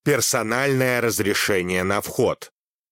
Персональное разрешение на вход.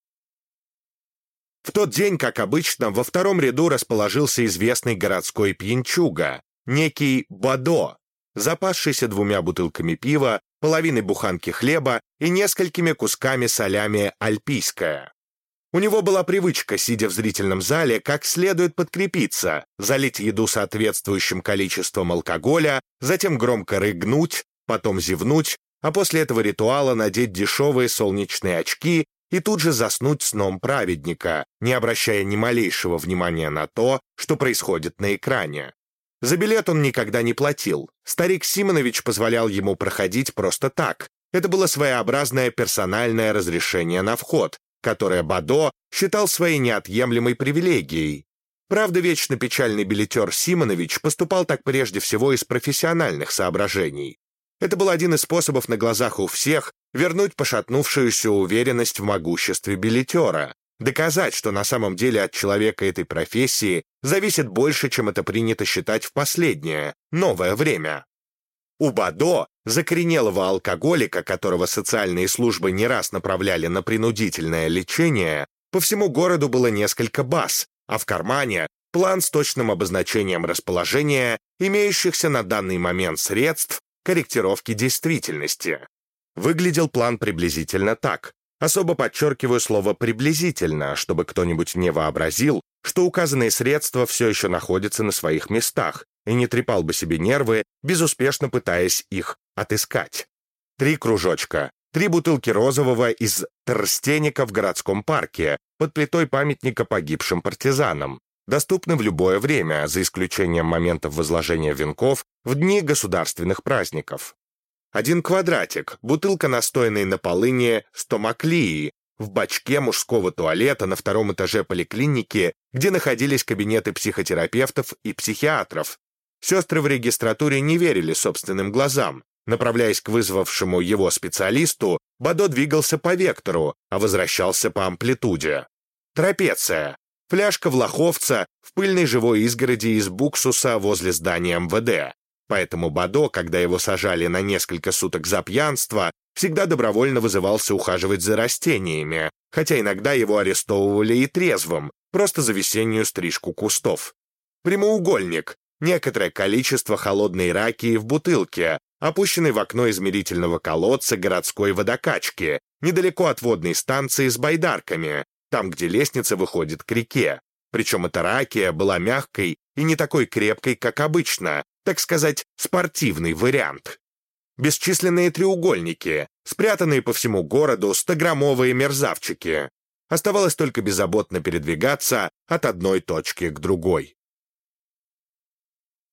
В тот день, как обычно, во втором ряду расположился известный городской пьянчуга, некий Бадо, запасшийся 2 бутылками пива, половиной буханки хлеба и несколькими кусками солями альпийская. У него была привычка, сидя в зрительном зале, как следует подкрепиться, залить еду соответствующим количеством алкоголя, затем громко рыгнуть, потом зевнуть, а после этого ритуала надеть дешевые солнечные очки и тут же заснуть сном праведника, не обращая ни малейшего внимания на то, что происходит на экране. За билет он никогда не платил. Старик Симонович позволял ему проходить просто так. Это было своеобразное персональное разрешение на вход, которое Бадо считал своей неотъемлемой привилегией. Правда, вечно печальный билетер Симонович поступал так прежде всего из профессиональных соображений. Это был один из способов на глазах у всех вернуть пошатнувшуюся уверенность в могуществе билетера, доказать, что на самом деле от человека этой профессии зависит больше, чем это принято считать в последнее, новое время. У Бадо, закоренелого алкоголика, которого социальные службы не раз направляли на принудительное лечение, по всему городу было несколько баз, а в кармане план с точным обозначением расположения имеющихся на данный момент средств корректировки действительности. Выглядел план приблизительно так. Особо подчеркиваю слово «приблизительно», чтобы кто-нибудь не вообразил, что указанные средства все еще находятся на своих местах и не трепал бы себе нервы, безуспешно пытаясь их отыскать. 3 кружочка, 3 бутылки розового из тростеника в городском парке под плитой памятника погибшим партизанам. Доступны в любое время, за исключением моментов возложения венков в дни государственных праздников. 1 квадратик, бутылка настойной на полыни стомаклии в бачке мужского туалета на 2-м этаже поликлиники, где находились кабинеты психотерапевтов и психиатров. Сестры в регистратуре не верили собственным глазам. Направляясь к вызвавшему его специалисту, Бадо двигался по вектору, а возвращался по амплитуде. Трапеция. Фляжка влаховца в пыльной живой изгороди из буксуса возле здания МВД. Поэтому Бадо, когда его сажали на несколько суток за пьянство, всегда добровольно вызывался ухаживать за растениями, хотя иногда его арестовывали и трезвым, просто за весеннюю стрижку кустов. Прямоугольник. Некоторое количество холодной ракии в бутылке, опущенной в окно измерительного колодца городской водокачки, недалеко от водной станции с байдарками, там, где лестница выходит к реке. Причем эта ракия была мягкой и не такой крепкой, как обычно, так сказать, спортивный вариант. Бесчисленные треугольники, спрятанные по всему городу 100-граммовые мерзавчики. Оставалось только беззаботно передвигаться от одной точки к другой.